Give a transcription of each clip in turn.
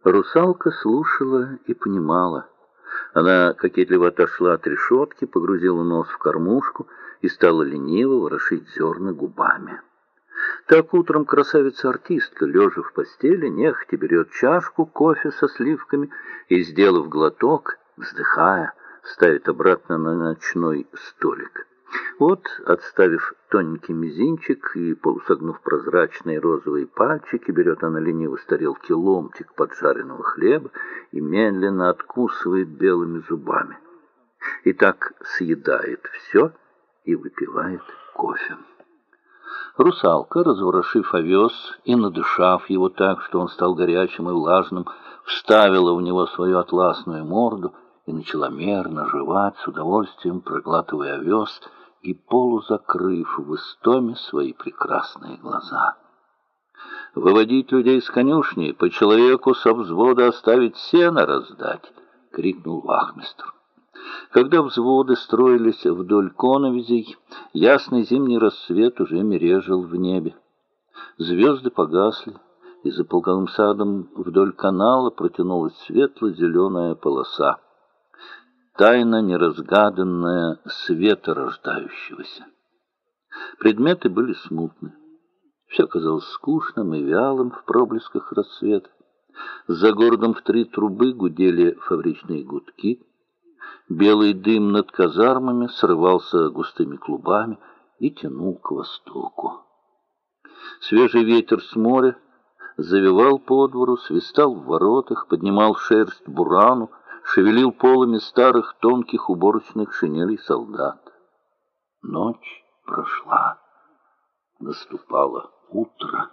Русалка слушала и понимала. Она кокетливо отошла от решетки, погрузила нос в кормушку и стала лениво ворошить зерна губами. Так утром красавица-артистка, лежа в постели, нехотя берет чашку кофе со сливками и, сделав глоток, вздыхая, ставит обратно на ночной столик. Вот, отставив тоненький мизинчик и полусогнув прозрачные розовые пальчики, берет она лениво с тарелки ломтик поджаренного хлеба и медленно откусывает белыми зубами. И так съедает все и выпивает кофе. Русалка, разворошив овес и надышав его так, что он стал горячим и влажным, вставила в него свою атласную морду и начала мерно жевать, с удовольствием проглатывая овес и полузакрыв в истоме свои прекрасные глаза. «Выводить людей с конюшни, по человеку со взвода оставить сено раздать!» — крикнул вахмистр. Когда взводы строились вдоль коновизей, ясный зимний рассвет уже мережил в небе. Звезды погасли, и за полковым садом вдоль канала протянулась светло-зеленая полоса, тайна неразгаданная света рождающегося. Предметы были смутны. Все казалось скучным и вялым в проблесках рассвета. За городом в 3 трубы гудели фабричные гудки. Белый дым над казармами срывался густыми клубами и тянул к востоку. Свежий ветер с моря завивал по двору, свистал в воротах, поднимал шерсть бурану, шевелил полами старых тонких уборочных шинелей солдат. Ночь прошла. Наступало утро.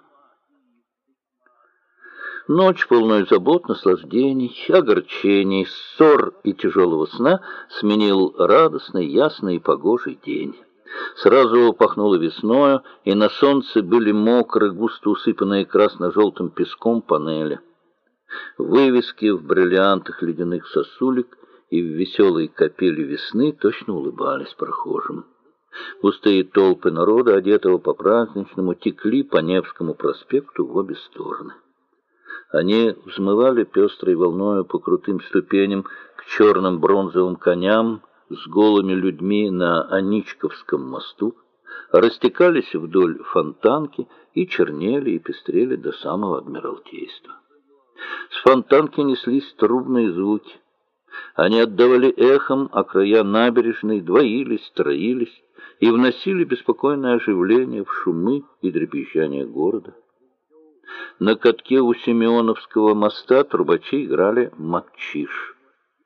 Ночь, полную забот, наслаждений, огорчений, ссор и тяжелого сна, сменил радостный, ясный и погожий день. Сразу пахнуло весною, и на солнце были мокрые, густо усыпанные красно-желтым песком панели. Вывески в бриллиантах ледяных сосулек и в веселой капели весны точно улыбались прохожим. Густые толпы народа, одетого по-праздничному, текли по Невскому проспекту в обе стороны. Они взмывали пестрой волною по крутым ступеням к черным бронзовым коням с голыми людьми на Аничковском мосту, растекались вдоль Фонтанки и чернели и пестрели до самого Адмиралтейства. С Фонтанки неслись трубные звуки. Они отдавали эхом, а края набережной двоились, троились и вносили беспокойное оживление в шумы и дребезжание города. На катке у Симеоновского моста трубачи играли матчиш.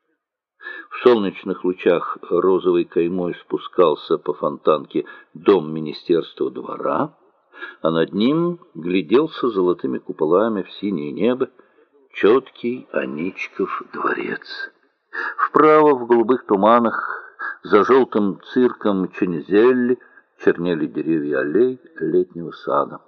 В солнечных лучах розовой каймой спускался по Фонтанке дом Министерства двора, а над ним гляделся золотыми куполами в синее небо четкий Аничков дворец. Вправо в голубых туманах за желтым цирком Чензелли чернели деревья аллей летнего сада.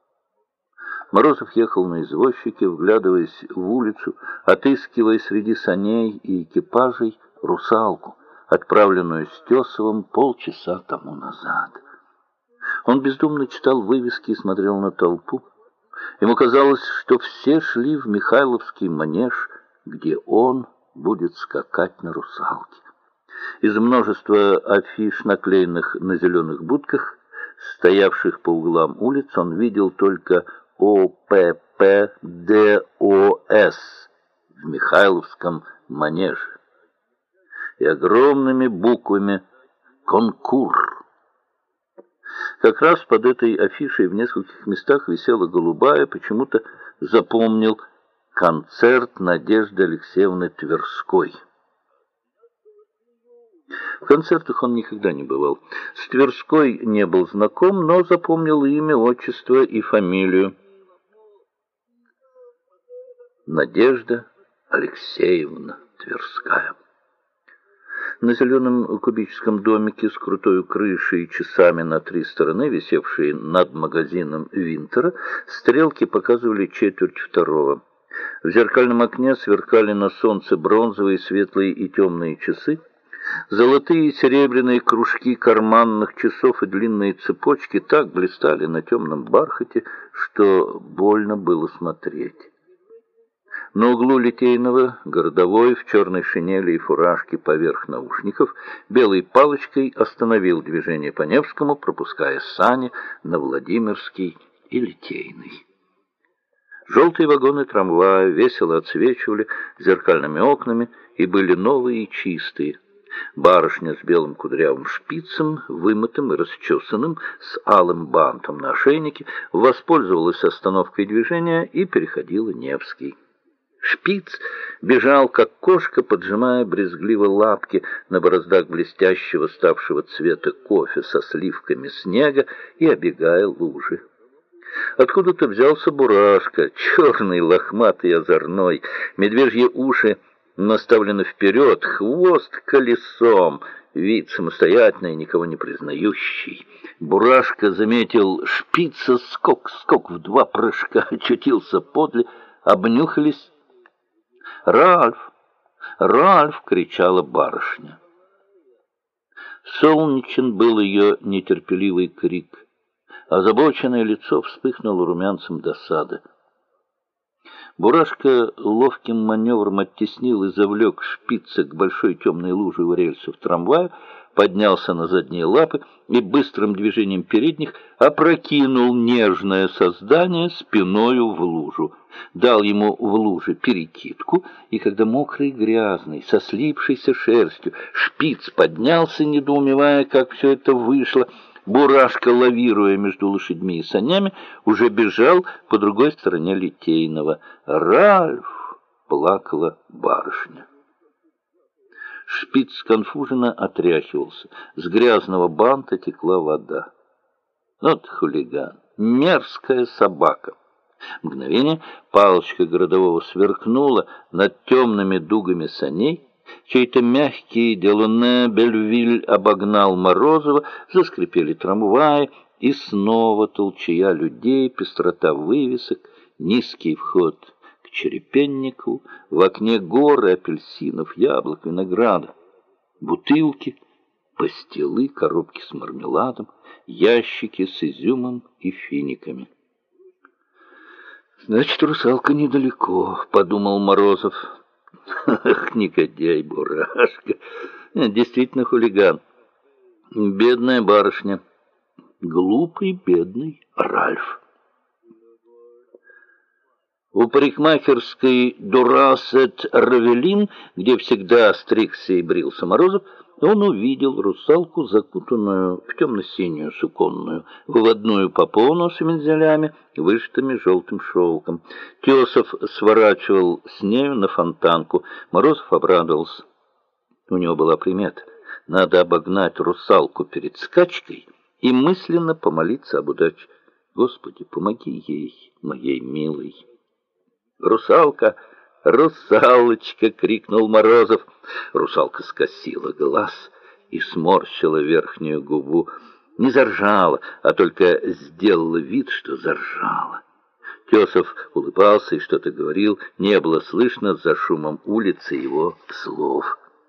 Морозов ехал на извозчике, вглядываясь в улицу, отыскивая среди саней и экипажей русалку, отправленную Стесовым полчаса тому назад. Он бездумно читал вывески и смотрел на толпу. Ему казалось, что все шли в Михайловский манеж, где он будет скакать на русалке. Из множества афиш, наклеенных на зеленых будках, стоявших по углам улиц, он видел только ОППДОС в Михайловском манеже и огромными буквами «Конкур». Как раз под этой афишей в нескольких местах висела голубая, почему-то запомнил концерт Надежды Алексеевны Тверской. В концертах он никогда не бывал. С Тверской не был знаком, но запомнил имя, отчество и фамилию. Надежда Алексеевна Тверская. На зеленом кубическом домике с крутой крышей и часами на 3 стороны, висевшие над магазином Винтера, стрелки показывали 1:45. В зеркальном окне сверкали на солнце бронзовые, светлые и темные часы. Золотые и серебряные кружки карманных часов и длинные цепочки так блистали на темном бархате, что больно было смотреть. На углу Литейного городовой в черной шинели и фуражке поверх наушников белой палочкой остановил движение по Невскому, пропуская сани на Владимирский и Литейный. Желтые вагоны трамвая весело отсвечивали зеркальными окнами и были новые и чистые. Барышня с белым кудрявым шпицем, вымытым и расчесанным, с алым бантом на ошейнике, воспользовалась остановкой движения и переходила Невский. Шпиц бежал, как кошка, поджимая брезгливо лапки на бороздах блестящего, ставшего цвета кофе со сливками снега, и обегая лужи. Откуда-то взялся Бурашка, черный, лохматый, озорной, медвежьи уши наставлены вперед, хвост колесом, вид самостоятельный, никого не признающий. Бурашка заметил Шпица, скок в 2 прыжка, очутился подле, обнюхались. «Ральф! Ральф!» — кричала барышня. Солнечен был ее нетерпеливый крик. Озабоченное лицо вспыхнуло румянцем досады. Бурашка ловким маневром оттеснил и завлек Шпица к большой темной луже у рельсов трамвая, поднялся на задние лапы и быстрым движением передних опрокинул нежное создание спиною в лужу. Дал ему в луже перекидку, и когда мокрый, грязный, со слипшейся шерстью, Шпиц поднялся, недоумевая, как все это вышло, Бурашка, лавируя между лошадьми и санями, уже бежал по другой стороне Литейного. «Ральф!» — плакала барышня. Шпиц сконфуженно отряхивался. С грязного банта текла вода. Вот хулиган, мерзкая собака. Мгновение палочка городового сверкнула над темными дугами саней. Чей-то мягкий Делоне Бельвиль обогнал Морозова, заскрипели трамваи, и снова толчая людей, пестрота вывесок, низкий вход к Черепенникову, в окне горы апельсинов, яблок, винограда, бутылки, пастилы, коробки с мармеладом, ящики с изюмом и финиками. «Значит, русалка недалеко», — подумал Морозов. «Ах, негодяй, Бурашка! Действительно хулиган. Бедная барышня. Глупый, бедный Ральф». У парикмахерской Дурасет-Равелин, где всегда стригся и брился Морозов, он увидел русалку, закутанную в темно-синюю суконную выводную попону с вензелями, вышитыми желтым шелком. Тесов сворачивал с нею на фонтанку. Морозов обрадовался. У него была примета: надо обогнать русалку перед скачкой и мысленно помолиться об удаче. «Господи, помоги ей, моей милой!» «Русалка! Русалочка!» — крикнул Морозов. Русалка скосила глаз и сморщила верхнюю губу. Не заржала, а только сделала вид, что заржала. Тесов улыбался и что-то говорил. Не было слышно за шумом улицы его слов.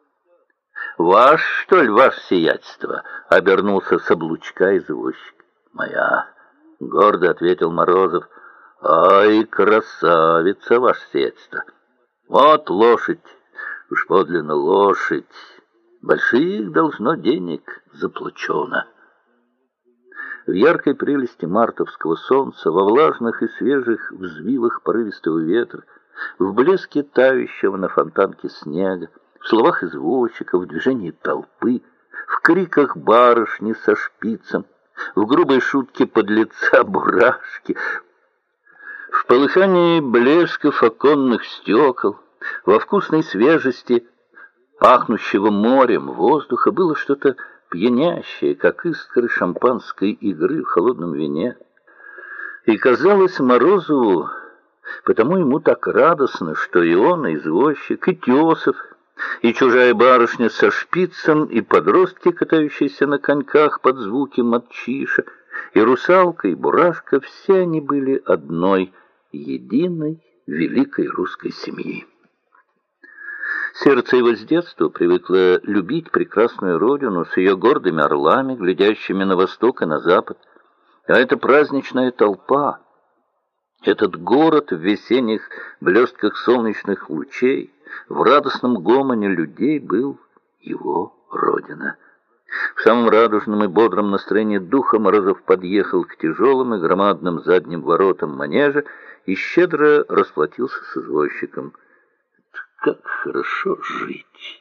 «Ваш, что ли, ваше сиятельство?» — обернулся с облучка извозчик. «Моя», — гордо ответил Морозов. «Ай, красавица, ваше сиятельство! Вот лошадь, уж подлинно лошадь, больших должно денег заплачено». В яркой прелести мартовского солнца, во влажных и свежих взвивах порывистого ветра, в блеске тающего на фонтанке снега, в словах извозчика, в движении толпы, в криках барышни со Шпицем, в грубой шутке подлеца Бурашки, в полыхании блесков оконных стекол, во вкусной свежести пахнущего морем воздуха было что-то пьянящее, как искры шампанской игры в холодном вине. И казалось Морозову, потому ему так радостно, что и он, и извозчик, и Тесов, и чужая барышня со Шпицем, и подростки, катающиеся на коньках под звуки матчиша, и русалка, и Бурашка, все они были одной единой великой русской семьи. Сердце его с детства привыкло любить прекрасную родину с ее гордыми орлами, глядящими на восток и на запад. А это праздничная толпа. Этот город в весенних блестках солнечных лучей, в радостном гомоне людей был его родина. В самом радужном и бодром настроении духа Морозов подъехал к тяжелым и громадным задним воротам манежа и щедро расплатился с извозчиком. Как хорошо жить!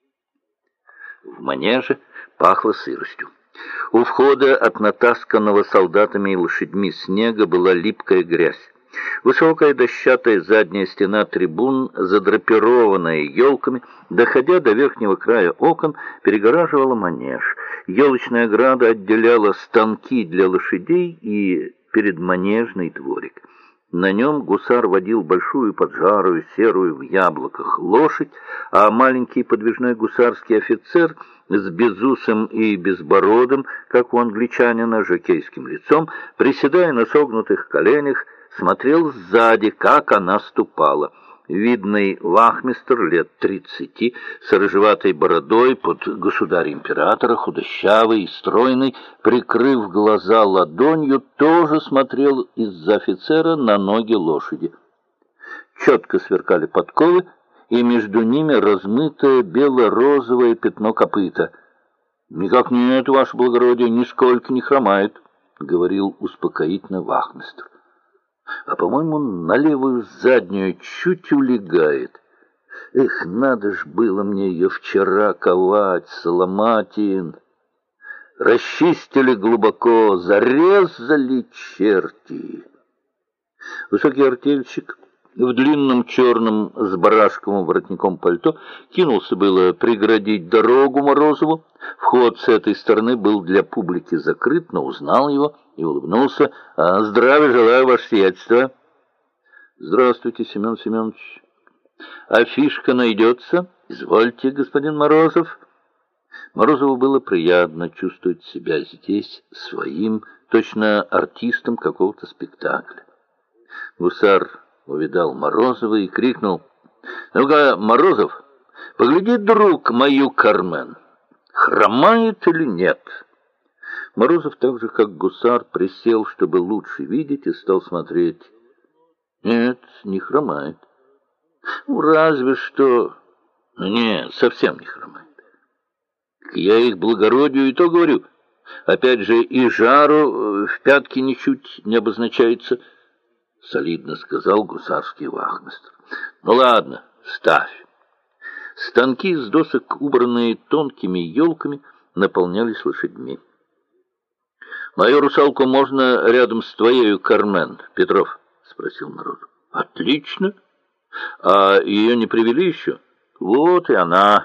В манеже пахло сыростью. У входа от натасканного солдатами и лошадьми снега была липкая грязь. Высокая дощатая задняя стена трибун, задрапированная елками, доходя до верхнего края окон, перегораживала манеж. Елочная ограда отделяла станки для лошадей и предманежный дворик. На нем гусар водил большую поджарую, серую в яблоках лошадь, а маленький подвижной гусарский офицер с безусым и безбородым, как у англичанина, жокейским лицом, приседая на согнутых коленях, смотрел сзади, как она ступала. Видный вахмистр лет 30, с рыжеватой бородой, под государя-императора, худощавый и стройный, прикрыв глаза ладонью, тоже смотрел из-за офицера на ноги лошади. Четко сверкали подковы, и между ними размытое бело-розовое пятно копыта. «Никак нет, ваше благородие, нисколько не хромает», — говорил успокоительно вахмистр. «А, по-моему, на левую заднюю чуть улегает. Эх, надо ж было мне ее вчера ковать, Соломатин. Расчистили глубоко, зарезали черти». Высокий артельщик в длинном черном с барашковым воротником пальто кинулся было преградить дорогу Морозову. Вход с этой стороны был для публики закрыт, но узнал его и улыбнулся. «Здравия желаю, ваше сиятельство». «Здравствуйте, Семен Семенович. Афишка найдется? Извольте, господин Морозов». Морозову было приятно чувствовать себя здесь своим, точно артистом какого-то спектакля. Гусар увидал Морозова и крикнул: «Ну-ка, Морозов, погляди, друг, мою Кармен, хромает или нет?» Морозов, так же как гусар, присел, чтобы лучше видеть, и стал смотреть. «Нет, не хромает. Ну, разве что... Нет, совсем не хромает. Я их благородию и то говорю. Опять же, и жару в пятке ничуть не обозначается», — солидно сказал гусарский вахмистр. «Ну ладно, ставь». Станки из досок, убранные тонкими елками, наполнялись лошадьми. «Мою русалку можно рядом с твоею, Кармен, Петров?» — спросил Морозов. «Отлично. А ее не привели еще?» «Вот и она».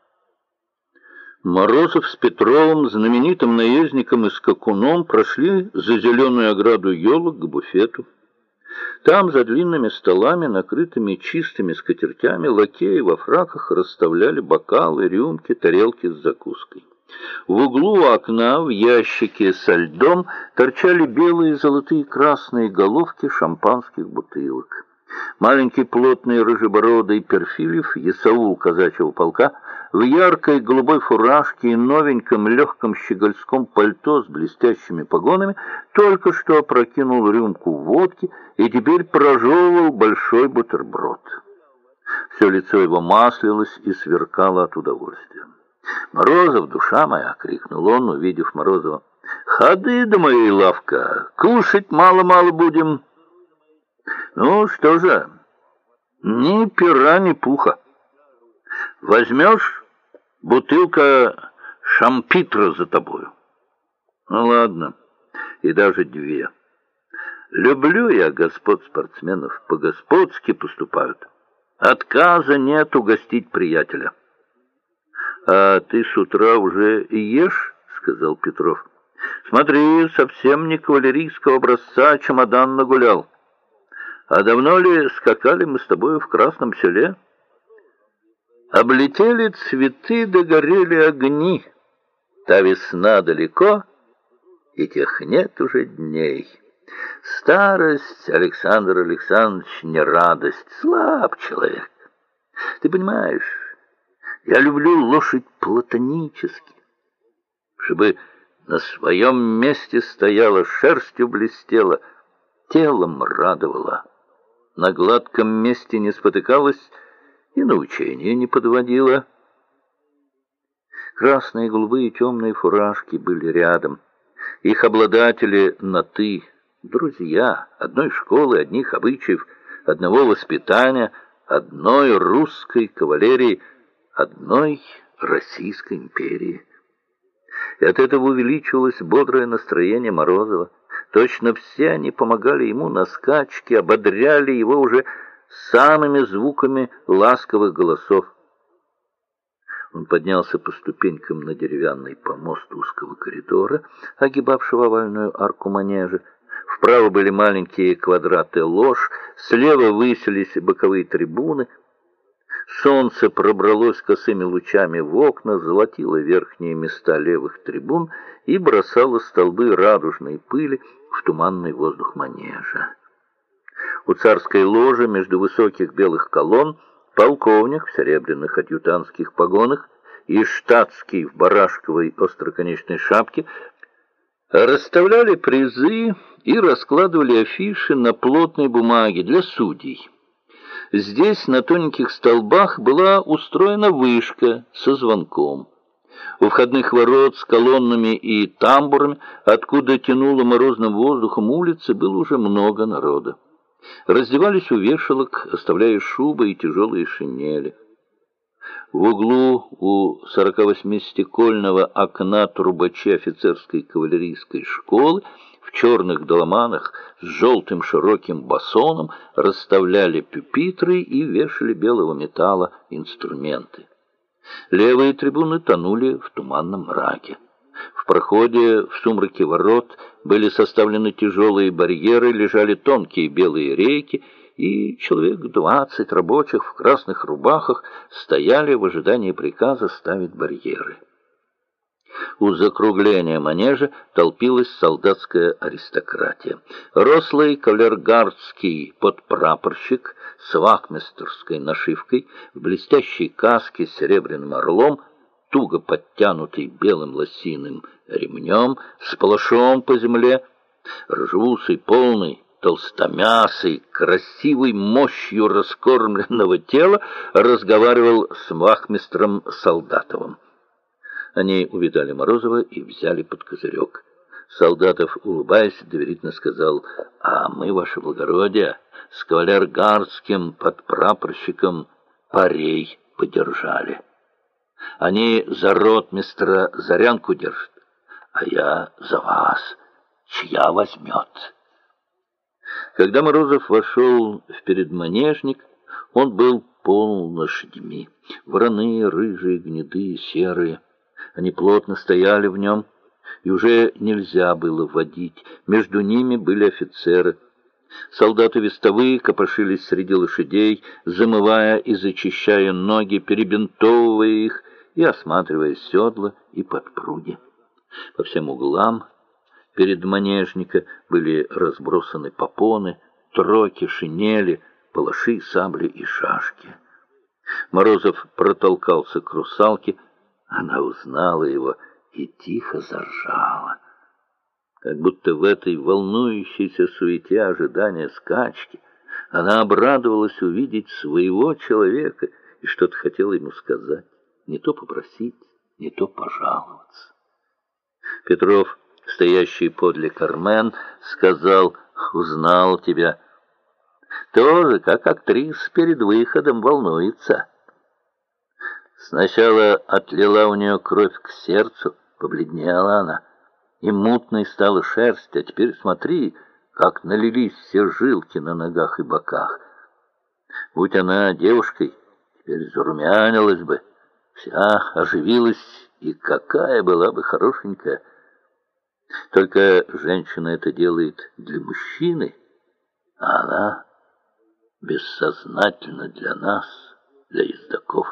Морозов с Петровым, знаменитым наездником и скакуном, прошли за зеленую ограду елок к буфету. Там, за длинными столами, накрытыми чистыми скатертями, лакеи во фраках расставляли бокалы, рюмки, тарелки с закуской. В углу у окна в ящике со льдом торчали белые, золотые, красные головки шампанских бутылок. Маленький плотный рыжебородый Перфильев, есаул казачьего полка, в яркой голубой фуражке и новеньком легком щегольском пальто с блестящими погонами, только что опрокинул рюмку водки и теперь прожевывал большой бутерброд. Все лицо его маслилось и сверкало от удовольствия. «Морозов, душа моя!» — крикнул он, увидев Морозова. «Ходы до моей лавка, кушать мало-мало будем». «Ну что же, ни пера, ни пуха. Возьмешь, бутылка шампитра за тобою». «Ну ладно, и даже две. Люблю я господ спортсменов, по-господски поступают. Отказа нет угостить приятеля». «А ты с утра уже ешь?» — сказал Петров. «Смотри, совсем не кавалерийского образца чемодан нагулял. А давно ли скакали мы с тобой в Красном Селе? Облетели цветы, догорели огни. Та весна далеко, и тех нет уже дней. Старость, Александр Александрович, не радость, слаб человек. Ты понимаешь, я люблю лошадь платонически, чтобы на своем месте стояла, шерстью блестела. телом радовала. На гладком месте не спотыкалась и на учение не подводила. Красные, голубые, темные фуражки были рядом. Их обладатели на «ты», друзья, одной школы, одних обычаев, одного воспитания, одной русской кавалерии, одной Российской империи. И от этого увеличивалось бодрое настроение Морозова. Точно все они помогали ему на скачке, ободряли его уже самыми звуками ласковых голосов. Он поднялся по ступенькам на деревянный помост узкого коридора, огибавшего овальную арку манежа. Вправо были маленькие квадраты лож, слева высились боковые трибуны. Солнце пробралось косыми лучами в окна, золотило верхние места левых трибун и бросало столбы радужной пыли в туманный воздух манежа. У царской ложи между высоких белых колонн полковник в серебряных адъютантских погонах и штатский в барашковой остроконечной шапке расставляли призы и раскладывали афиши на плотной бумаге для судей. Здесь на тоненьких столбах была устроена вышка со звонком. У входных ворот с колоннами и тамбурами, откуда тянуло морозным воздухом улицы, было уже много народа. Раздевались у вешалок, оставляя шубы и тяжелые шинели. В углу у 48-стекольного окна трубачи офицерской кавалерийской школы в черных доломанах с желтым широким басоном расставляли пюпитры и вешали белого металла инструменты. Левые трибуны тонули в туманном мраке. В проходе, в сумраке ворот, были составлены тяжелые барьеры, лежали тонкие белые рейки, и человек 20 рабочих в красных рубахах стояли в ожидании приказа ставить барьеры. У закругления манежа толпилась солдатская аристократия. Рослый кавалергардский подпрапорщик с вахмистерской нашивкой, в блестящей каске с серебряным орлом, туго подтянутый белым лосиным ремнем, с палашом по земле, рыжеусый, полный, толстомясый, красивой мощью раскормленного тела, разговаривал с вахмистром Солдатовым. Они увидали Морозова и взяли под козырек. Солдатов, улыбаясь, доверительно сказал: «А мы, ваше благородие, с кавалергардским подпрапорщиком парей подержали. Они за ротмистра Зарянку держат, а я за вас, чья возьмет». Когда Морозов вошел в передманежник, он был полон лошадьми. Вороные, рыжие, гнедые, серые. Они плотно стояли в нем, и уже нельзя было водить. Между ними были офицеры. Солдаты вестовые копошились среди лошадей, замывая и зачищая ноги, перебинтовывая их и осматривая седла и подпруги. По всем углам передманежника были разбросаны попоны, троки, шинели, палаши, сабли и шашки. Морозов протолкался к русалке. Она узнала его и тихо заржала. Как будто в этой волнующейся суете ожидания скачки она обрадовалась увидеть своего человека и что-то хотела ему сказать, не то попросить, не то пожаловаться. Петров, стоящий подле Кармен, сказал: «Узнал тебя. Тоже, как актриса перед выходом, волнуется». Сначала отлила у нее кровь к сердцу, побледнела она, и мутной стала шерсть, а теперь смотри, как налились все жилки на ногах и боках. Будь она девушкой, теперь зарумянилась бы, вся оживилась, и какая была бы хорошенькая. Только женщина это делает для мужчины, а она бессознательно для нас, для ездаков.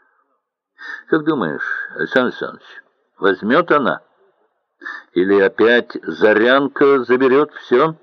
Как думаешь, Александр Александрович, возьмет она? Или опять Зарянка заберет все?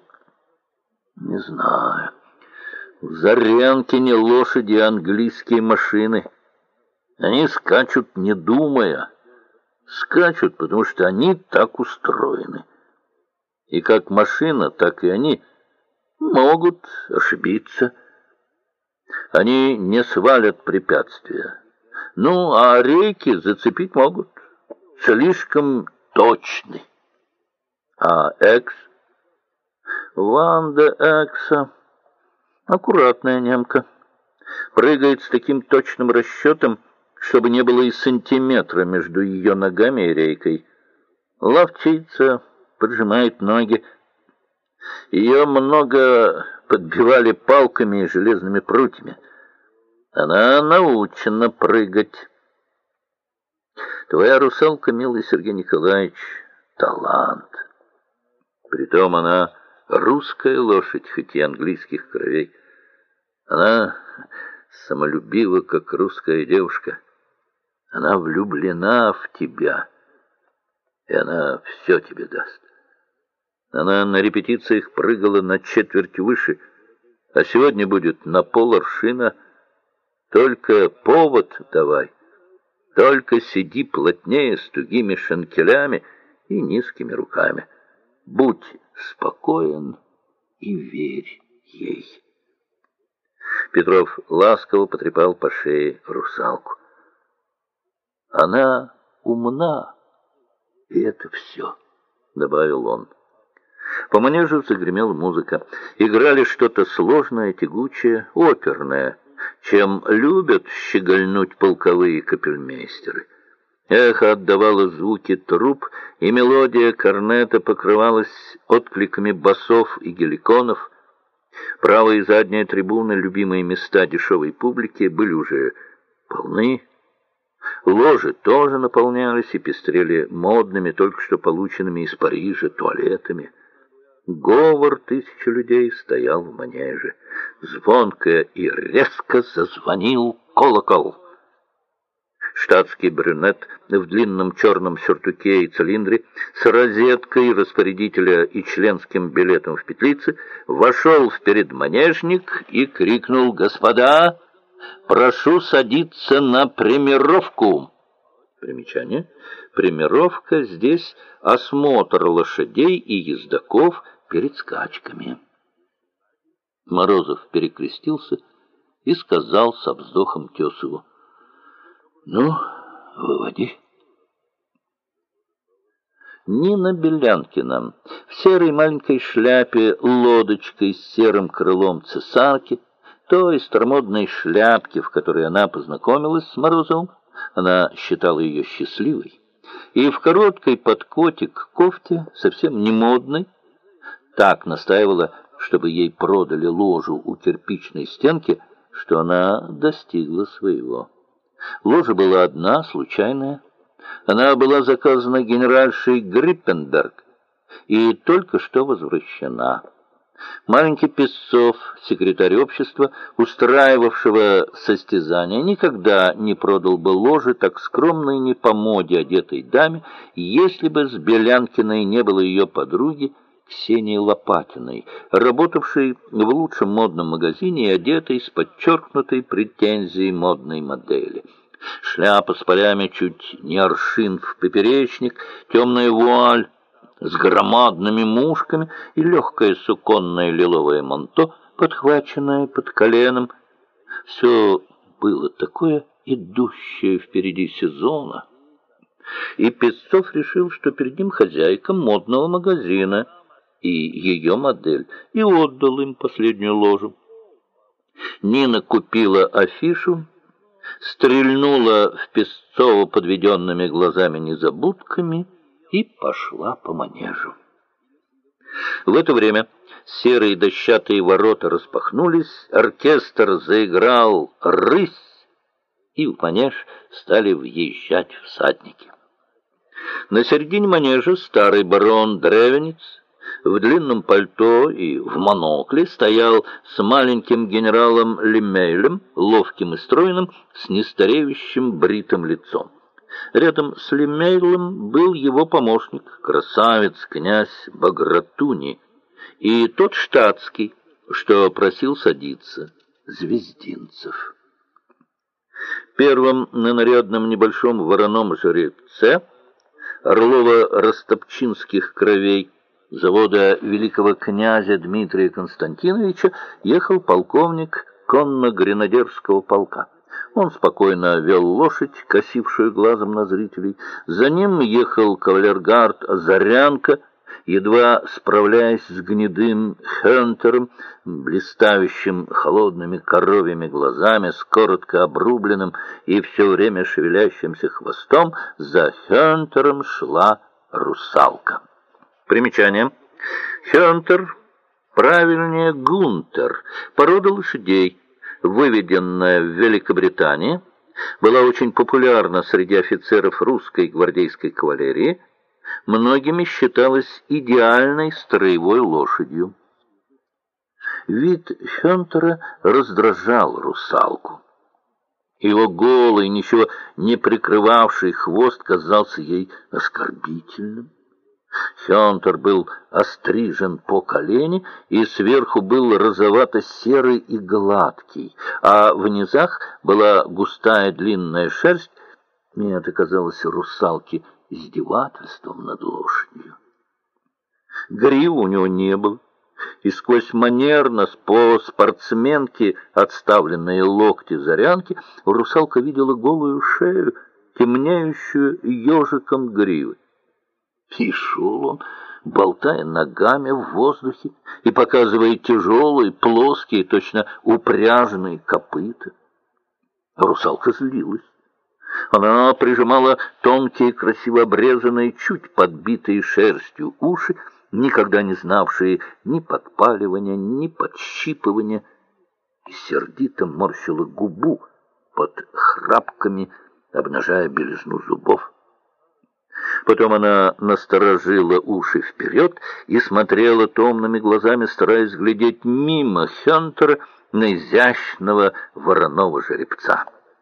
Не знаю. В Зарянке не лошади, а английские машины. Они скачут, не думая. Скачут, потому что они так устроены. И как машина, так и они Могут ошибиться. Они не свалят препятствия. Ну, а рейки зацепить могут. Слишком точны. А Экс? Ванда Экса. Аккуратная немка. Прыгает с таким точным расчетом, чтобы не было и сантиметра между ее ногами и рейкой. Ловчится, поджимает ноги. Ее много подбивали палками и железными прутьями. Она научена прыгать. Твоя русалка, милый Сергей Николаевич, талант. Притом она русская лошадь, хоть и английских кровей. Она самолюбива, как русская девушка. Она влюблена в тебя, и она все тебе даст. Она на репетициях прыгала на четверть выше, а сегодня будет на пол-аршина. Только повод давай, только сиди плотнее с тугими шенкелями и низкими руками. Будь спокоен и верь ей. Петров ласково потрепал по шее русалку. Она умна, и это все, добавил он. По манежу загремела музыка. Играли что-то сложное, тягучее, оперное, чем любят щегольнуть полковые капельмейстеры. Эхо отдавало звуки труб, и мелодия корнета покрывалась откликами басов и геликонов. Правая и задняя трибуны, любимые места дешевой публики, были уже полны. Ложи тоже наполнялись и пестрели модными, только что полученными из Парижа туалетами. Говор тысячи людей стоял в манеже. Звонко и резко зазвонил колокол. Штатский брюнет в длинном черном сюртуке и цилиндре с розеткой распорядителя и членским билетом в петлице вошел в передманежник и крикнул: «Господа, прошу садиться на премировку!» Примечание. Премировка здесь осмотр лошадей и ездоков перед скачками. Морозов перекрестился и сказал со вздохом Тесову: «Ну, выводи». Нина Белянкина в серой маленькой шляпе, лодочкой с серым крылом цесарки, той старомодной шляпке, в которой она познакомилась с Морозовым, она считала ее счастливой, и в короткой под котик кофте, совсем не модной, так настаивала, чтобы ей продали ложу у кирпичной стенки, что она достигла своего. Ложа была одна, случайная. Она была заказана генеральшей Гриппенберг и только что возвращена. Маленький Песцов, секретарь общества, устраивавшего состязания, никогда не продал бы ложи так скромной, не по моде одетой даме, если бы с Белянкиной не было ее подруги Ксении Лопатиной, работавшей в лучшем модном магазине и одетой с подчеркнутой претензией модной модели. Шляпа с полями чуть не аршин в поперечник, темная вуаль с громадными мушками и легкое суконное лиловое манто, подхваченное под коленом. Все было такое идущее впереди сезона. И Песцов решил, что перед ним хозяйка модного магазина и ее модель, и отдал им последнюю ложу. Нина купила афишу, стрельнула в Песцова подведенными глазами-незабудками и пошла по манежу. В это время серые дощатые ворота распахнулись, оркестр заиграл «Рысь», и в манеж стали въезжать всадники. На середине манежа старый барон Древенец в длинном пальто и в монокле стоял с маленьким генералом Лемейлем, ловким и стройным, с нестареющим бритым лицом. Рядом с Лемейлем был его помощник, красавец, князь Багратуни, и тот штатский, что просил садиться, Звездинцев. Первым на нарядном небольшом вороном жеребце Орлово-Ростопчинских кровей завода великого князя Дмитрия Константиновича ехал полковник конно-гренадерского полка. Он спокойно вел лошадь, косившую глазом на зрителей. За ним ехал кавалергард Зарянка, едва справляясь с гнедым Хёнтером, блистающим холодными коровьими глазами, с коротко обрубленным и все время шевелящимся хвостом. За Хёнтером шла русалка. Примечание. Хёнтер, правильнее Гунтер, порода лошадей, выведенная в Великобритании, была очень популярна среди офицеров русской гвардейской кавалерии, многими считалась идеальной строевой лошадью. Вид Хёнтера раздражал русалку. Его голый, ничего не прикрывавший хвост казался ей оскорбительным. Хёнтер был острижен по колени и сверху был розовато-серый и гладкий, а в низах была густая длинная шерсть, и это казалось русалке издевательством над лошадью. Гривы у него не было, и сквозь манерно по спортсменке отставленные локти Зарянки русалка видела голую шею, темнеющую ежиком гривы. И шел он, болтая ногами в воздухе и показывая тяжелые, плоские, точно упряженные копыта. Русалка злилась. Она прижимала тонкие, красиво обрезанные, чуть подбитые шерстью уши, никогда не знавшие ни подпаливания, ни подщипывания, и сердито морщила губу под храпками, обнажая белизну зубов. Потом она насторожила уши вперед и смотрела томными глазами, стараясь глядеть мимо Хёнтера на изящного вороного жеребца.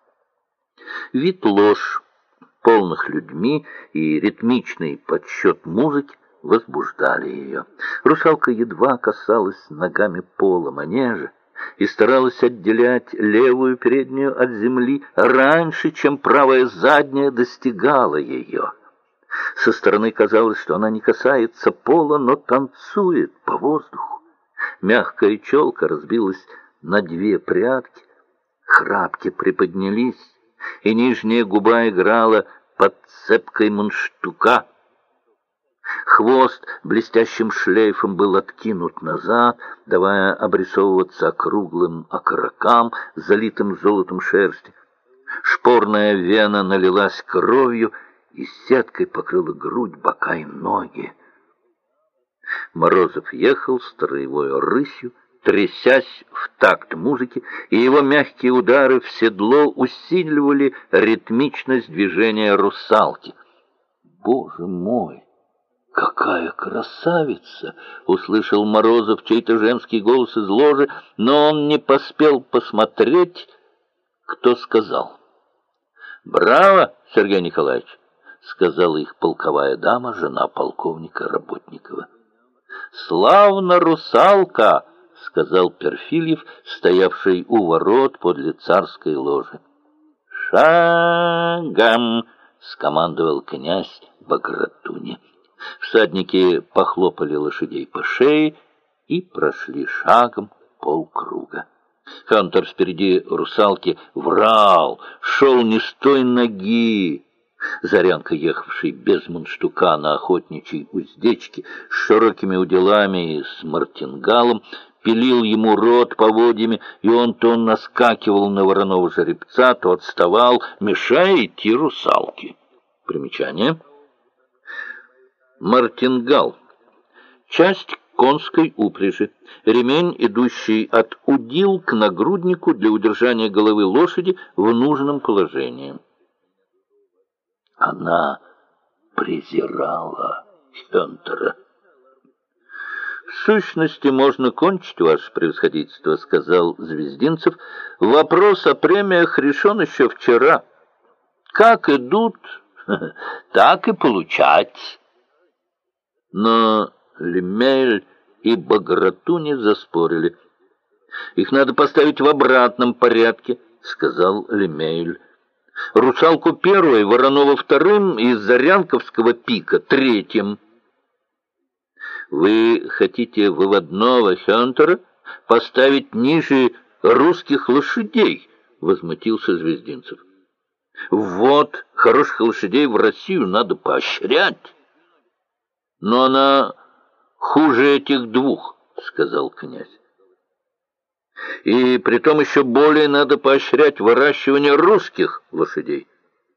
Вид лож, полных людьми и ритмичный подсчет музыки возбуждали ее. Русалка едва касалась ногами пола манежа и старалась отделять левую переднюю от земли раньше, чем правая задняя достигала ее. Со стороны казалось, что она не касается пола, но танцует по воздуху. Мягкая челка разбилась на две прядки, храпки приподнялись, и нижняя губа играла под цепкой мундштука. Хвост блестящим шлейфом был откинут назад, давая обрисовываться округлым окорокам, залитым золотом шерсти. Шпорная вена налилась кровью и сеткой покрыла грудь, бока и ноги. Морозов ехал строевой рысью, трясясь в такт музыки, и его мягкие удары в седло усиливали ритмичность движения русалки. «Боже мой, какая красавица!» — услышал Морозов чей-то женский голос из ложи, но он не поспел посмотреть, кто сказал. «Браво, Сергей Николаевич!» — сказала их полковая дама, жена полковника Работникова. «Славно, русалка!» — сказал Перфильев, стоявший у ворот подле царской ложи. «Шагом!» — скомандовал князь Багратуни. Всадники похлопали лошадей по шее и прошли шагом полкруга. Хантер впереди русалки врал, шел не с той ноги. Зарянка, ехавший без мундштука на охотничьей уздечке, с широкими уделами и с мартингалом, пилил ему рот поводьями, и он то наскакивал на вороного жеребца, то отставал, мешая идти русалке. Примечание. Мартингал. Часть конской упряжи. Ремень, идущий от удил к нагруднику для удержания головы лошади в нужном положении. Она презирала Хёнтера. «В сущности, можно кончить, ваше превосходительство», — сказал Звездинцев. «Вопрос о премиях решен еще вчера. Как идут, так и получать». Но Лемель и Багратуни заспорили. «Их надо поставить в обратном порядке», — сказал Лемель. «Русалку первой, Воронова вторым и Зарянковского пика третьим». Вы хотите выводного Хёнтера поставить ниже русских лошадей? Возмутился Звездинцев. Вот, хороших лошадей в Россию надо поощрять. Но она хуже этих двух, сказал князь. И притом еще более надо поощрять выращивание русских лошадей.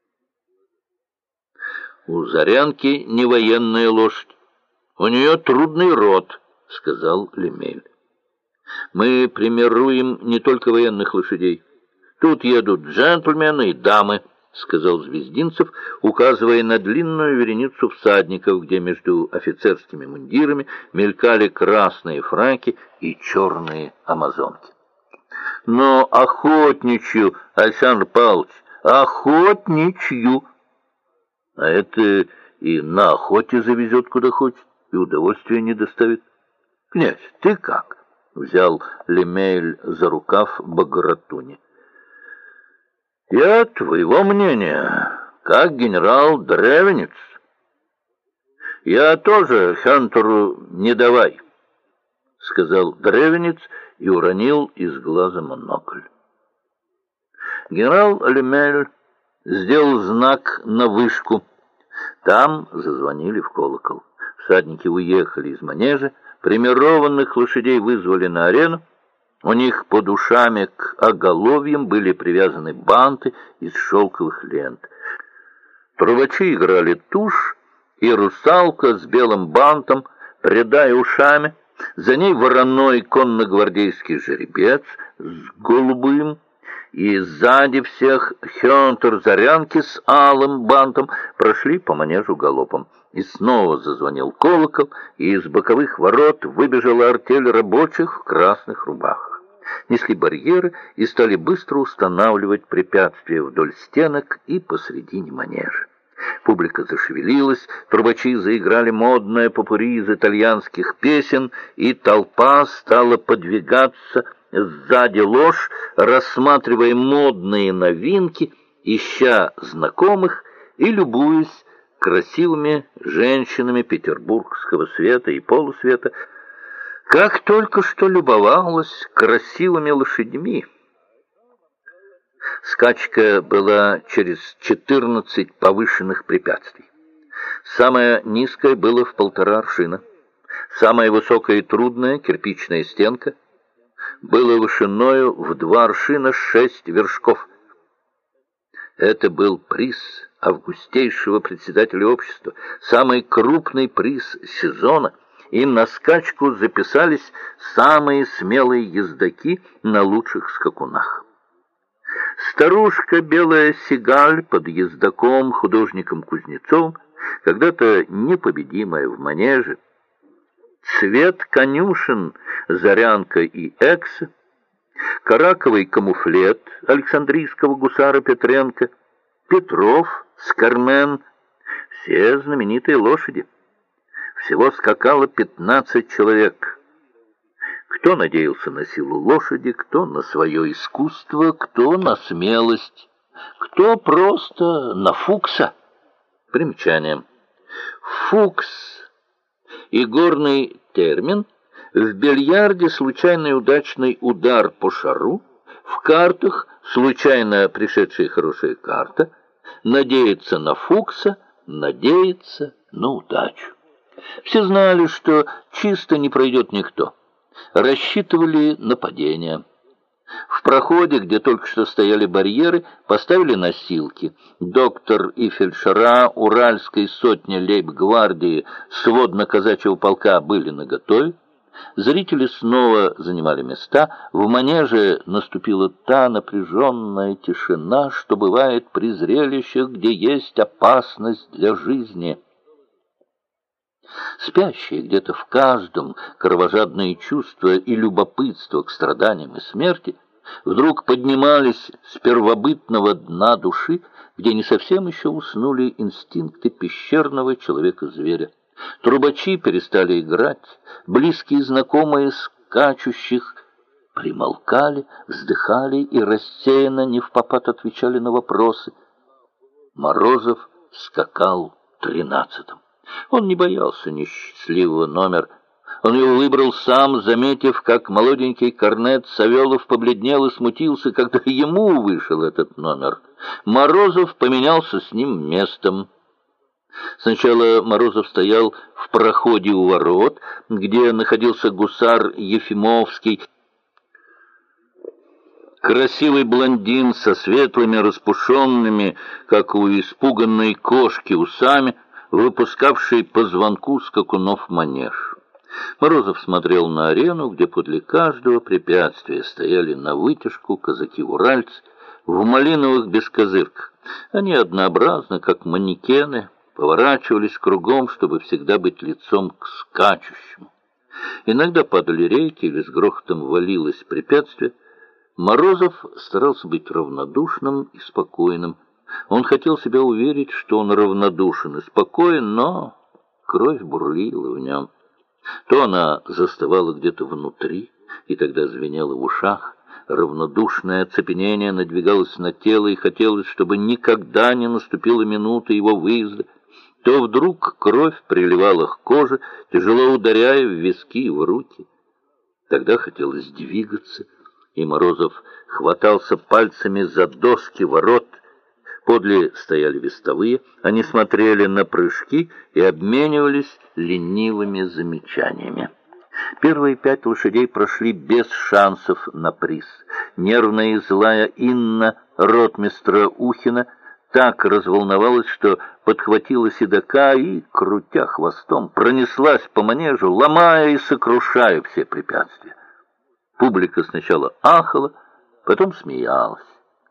У Зарянки не военная лошадь. У нее трудный род, сказал Лемель. Мы премируем не только военных лошадей. Тут едут джентльмены и дамы, сказал Звездинцев, указывая на длинную вереницу всадников, где между офицерскими мундирами мелькали красные фраки и черные амазонки. Но охотничью, Александр Павлович, охотничью. А это и на охоте завезет куда хочет, и удовольствия не доставит. Князь, ты как? Взял Лемель за рукав Багратуни. Я твоего мнения, как генерал Древенец. Я тоже Хантеру не давай, сказал Древенец и уронил из глаза монокль. Генерал Лемель сделал знак на вышку. Там зазвонили в колокол. Всадники уехали из манежа, премированных лошадей вызвали на арену. У них под ушами к оголовьям были привязаны банты из шелковых лент. Трубачи играли тушь, и русалка с белым бантом, прядая ушами, за ней вороной конногвардейский жеребец с голубым, и сзади всех Хёнтер Зарянки с алым бантом прошли по манежу галопом. И снова зазвонил колокол, и из боковых ворот выбежала артель рабочих в красных рубахах. Несли барьеры и стали быстро устанавливать препятствия вдоль стенок и посредине манежа. Публика зашевелилась, трубачи заиграли модное попурри из итальянских песен, и толпа стала подвигаться сзади лож, рассматривая модные новинки, ища знакомых и любуясь красивыми женщинами петербургского света и полусвета, как только что любовалась красивыми лошадьми. Скачка была через 14 повышенных препятствий. Самое низкое было в 1,5 аршина. Самая высокая и трудная кирпичная стенка было вышиною в 2 аршина 6 вершков. Это был приз августейшего председателя общества, самый крупный приз сезона, и на скачку записались самые смелые ездаки на лучших скакунах. Старушка Белая Сигаль под ездаком, художником Кузнецовым, когда-то непобедимая в манеже, цвет конюшен Зарянка и Экса, караковый камуфлет Александрийского гусара Петренко, Петров, Скармен, все знаменитые лошади. Всего скакало 15 человек. Кто надеялся на силу лошади, кто на свое искусство, кто на смелость, кто просто на фукса. Примечание. Фукс — игорный термин. В бильярде случайный удачный удар по шару, в картах случайно пришедшая хорошая карта. Надеяться на фукса, надеяться на удачу. Все знали, что чисто не пройдет никто. Рассчитывали нападение. В проходе, где только что стояли барьеры, поставили носилки. Доктор и фельдшера Уральской сотни лейб-гвардии сводно-казачьего полка были наготове. Зрители снова занимали места. В манеже наступила та напряженная тишина, что бывает при зрелищах, где есть опасность для жизни. Спящие где-то в каждом кровожадные чувства и любопытство к страданиям и смерти вдруг поднимались с первобытного дна души, где не совсем еще уснули инстинкты пещерного человека-зверя. Трубачи перестали играть, близкие знакомые скачущих примолкали, вздыхали и рассеянно невпопад отвечали на вопросы. Морозов скакал 13-м. Он не боялся несчастливого номер Он его выбрал сам, заметив, как молоденький корнет Савелов побледнел и смутился, когда ему вышел этот номер. Морозов поменялся с ним местом. Сначала Морозов стоял в проходе у ворот, где находился гусар Ефимовский, красивый блондин со светлыми, распушенными, как у испуганной кошки, усами, выпускавший по звонку скакунов в манеж. Морозов смотрел на арену, где подле каждого препятствия стояли навытяжку казаки-уральцы в малиновых бескозырках. Они однообразно, как манекены, поворачивались кругом, чтобы всегда быть лицом к скачущему. Иногда падали рейки или с грохотом валилось препятствие. Морозов старался быть равнодушным и спокойным. Он хотел себя уверить, что он равнодушен и спокоен, но кровь бурлила в нем. То она застывала где-то внутри, и тогда звенела в ушах. Равнодушное оцепенение надвигалось на тело, и хотелось, чтобы никогда не наступила минута его выезда. То вдруг кровь приливала к коже, тяжело ударяя в виски и в руки. Тогда хотелось двигаться, и Морозов хватался пальцами за доски ворот. Подле стояли вестовые, они смотрели на прыжки и обменивались ленивыми замечаниями. Первые 5 лошадей прошли без шансов на приз. Нервная и злая Инна ротмистра Ухина так разволновалась, что подхватила седока и, крутя хвостом, пронеслась по манежу, ломая и сокрушая все препятствия. Публика сначала ахала, потом смеялась.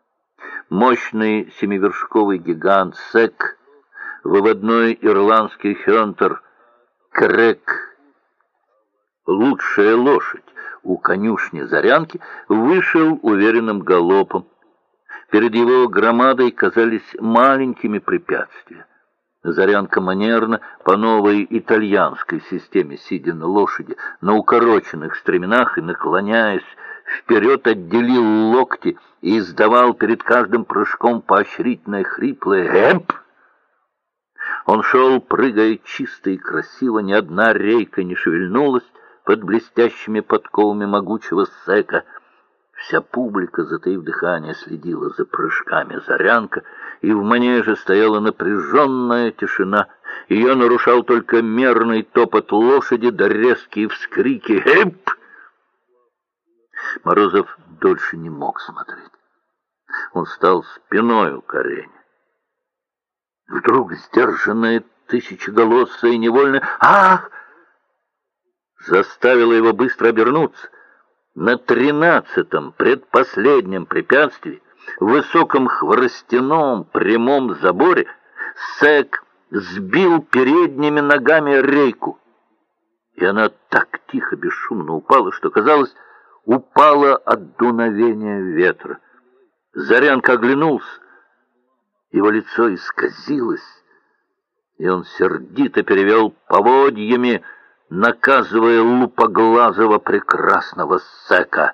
Мощный семивершковый гигант Сек, выводной ирландский хёнтер Крек, лучшая лошадь у конюшни Зарянки, вышел уверенным галопом. Перед его громадой казались маленькими препятствия. Зарянка манерно, по новой итальянской системе, сидя на лошади, на укороченных стременах и наклоняясь вперед, отделил локти и издавал перед каждым прыжком поощрительное хриплое «эп». Он шел, прыгая чисто и красиво, ни одна рейка не шевельнулась под блестящими подковами могучего Сека. Вся публика, затаив дыхание, следила за прыжками Зарянка, и в манеже стояла напряженная тишина. Ее нарушал только мерный топот лошади да резкие вскрики «эп». Морозов дольше не мог смотреть. Он стал спиною к арене. Вдруг сдержанное тысячеголосое невольное «ах!» заставило его быстро обернуться. На 13-м, предпоследнем препятствии, в высоком хворостяном прямом заборе, Сек сбил передними ногами рейку, и она так тихо, бесшумно упала, что, казалось, упала от дуновения ветра. Зарянка оглянулся, его лицо исказилось, и он сердито перевел поводьями, наказывая лупоглазого прекрасного Сека.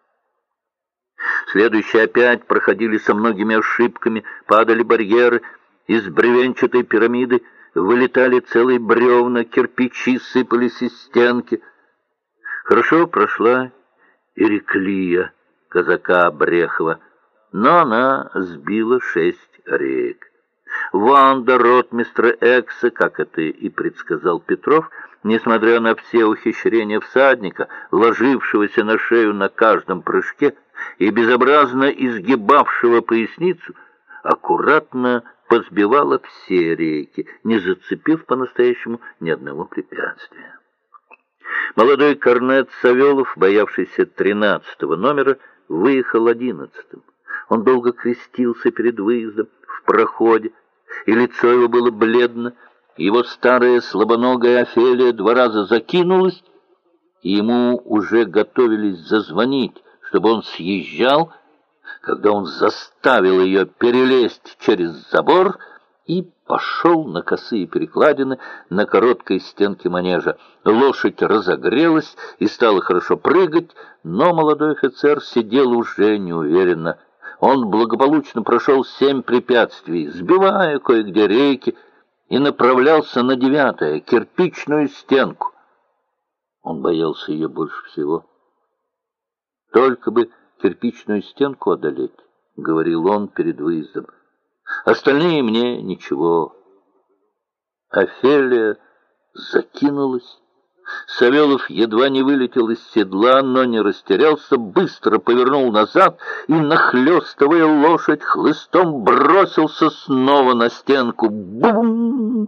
Следующие опять проходили со многими ошибками, падали барьеры, из бревенчатой пирамиды вылетали целые бревна, кирпичи сыпались из стенки. Хорошо прошла Иреклия, казака Брехова, но она сбила 6 реек. Ванда ротмистра Экса, как это и предсказал Петров, несмотря на все ухищрения всадника, ложившегося на шею на каждом прыжке и безобразно изгибавшего поясницу, аккуратно позбивала все рейки, не зацепив по-настоящему ни одного препятствия. Молодой корнет Савелов, боявшийся 13-го номера, выехал 11-м. Он долго крестился перед выездом в проходе, и лицо его было бледно. Его старая слабоногая Офелия 2 раза закинулась, и ему уже готовились зазвонить, чтобы он съезжал, когда он заставил ее перелезть через забор и пошел на косые перекладины на короткой стенке манежа. Лошадь разогрелась и стала хорошо прыгать, но молодой офицер сидел уже неуверенно. Он благополучно прошел 7 препятствий, сбивая кое-где рейки, и направлялся на 9-е, кирпичную стенку. Он боялся ее больше всего. «Только бы кирпичную стенку одолеть», — говорил он перед выездом. «Остальные мне ничего». Офелия закинулась. Савелов едва не вылетел из седла, но не растерялся, быстро повернул назад и, нахлёстывая лошадь, хлыстом бросился снова на стенку. Бум!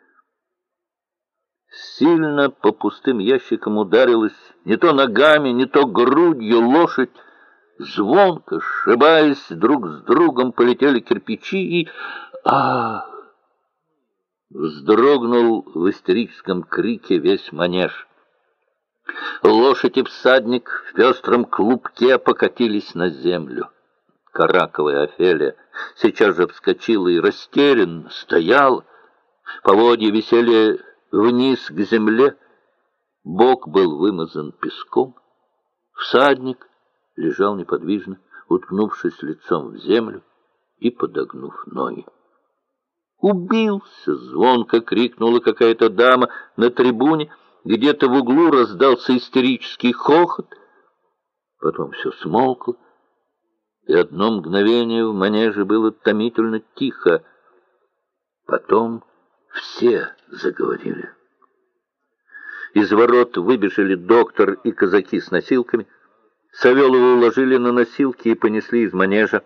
Сильно по пустым ящикам ударилась не то ногами, не то грудью лошадь. Звонко, сшибаясь друг с другом, полетели кирпичи и... Ах! Вздрогнул в истерическом крике весь манеж. Лошадь и всадник в пестром клубке покатились на землю. Караковая Офелия сейчас же вскочила и растерянно стояла. Поводья висели вниз к земле. Бок был вымазан песком. Всадник лежал неподвижно, уткнувшись лицом в землю и подогнув ноги. «Убился!» — звонко крикнула какая-то дама на трибуне. Где-то в углу раздался истерический хохот. Потом все смолкло, и одно мгновение в манеже было томительно тихо. Потом все заговорили. Из ворот выбежали доктор и казаки с носилками. Савелова уложили на носилки и понесли из манежа.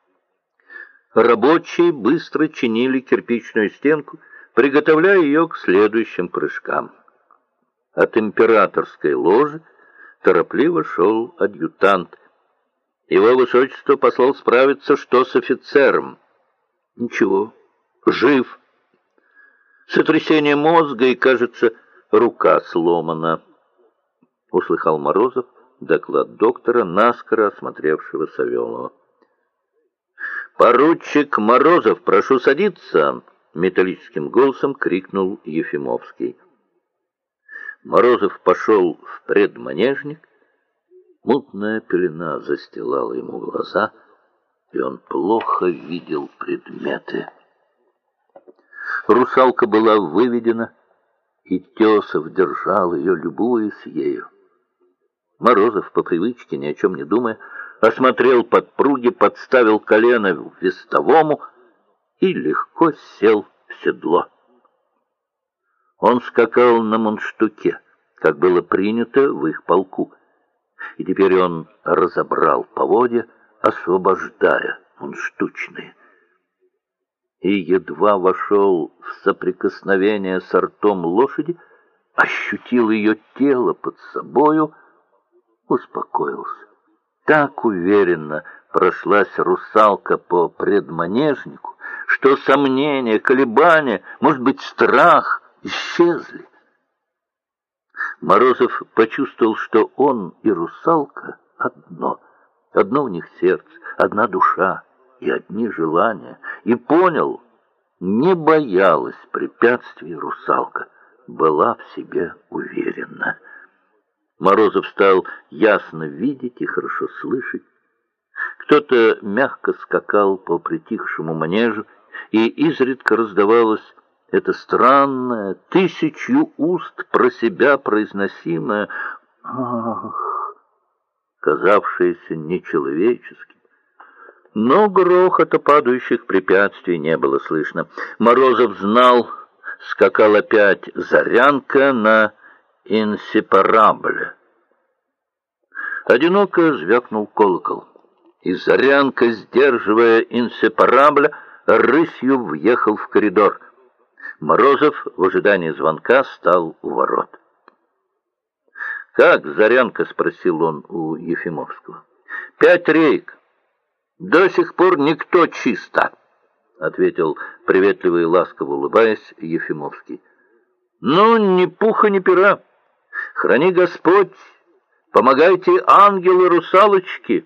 Рабочие быстро чинили кирпичную стенку, приготовляя ее к следующим прыжкам. От императорской ложи торопливо шел адъютант. Его высочество послал справиться, что с офицером. Ничего, жив. Сотрясение мозга и, кажется, рука сломана. Услыхал Морозов доклад доктора, наскоро осмотревшего Савелова. «Поручик Морозов, прошу садиться!» — металлическим голосом крикнул Ефимовский. Морозов пошел в предманежник. Мутная пелена застилала ему глаза, и он плохо видел предметы. Русалка была выведена, и Тесов держал ее, любуясь ею. Морозов, по привычке, ни о чем не думая, осмотрел подпруги, подставил колено вестовому и легко сел в седло. Он скакал на мундштуке, как было принято в их полку, и теперь он разобрал поводья, освобождая мундштучные. И едва вошел в соприкосновение с ртом лошади, ощутил ее тело под собою, успокоился. Так уверенно прошлась русалка по предманежнику, что сомнения, колебания, может быть, страх исчезли. Морозов почувствовал, что он и русалка одно у них сердце, одна душа и одни желания, и понял, не боялась препятствий русалка, была в себе уверена. Морозов стал ясно видеть и хорошо слышать. Кто-то мягко скакал по притихшему манежу, и изредка раздавалось это странное, тысячью уст про себя произносимое «ах», казавшееся нечеловеческим. Но грохота падающих препятствий не было слышно. Морозов знал, скакал опять Зарянка на инсепарабле. Одиноко звякнул колокол, и Зарянка, сдерживая инсепарабля, рысью въехал в коридор. Морозов в ожидании звонка стал у ворот. «Как, Зарянка?» — спросил он у Ефимовского. «5 рейк. До сих пор никто чисто», — ответил приветливо и ласково улыбаясь Ефимовский. «Ну, ни пуха, ни пера. Храни Господь, помогайте ангелы-русалочки».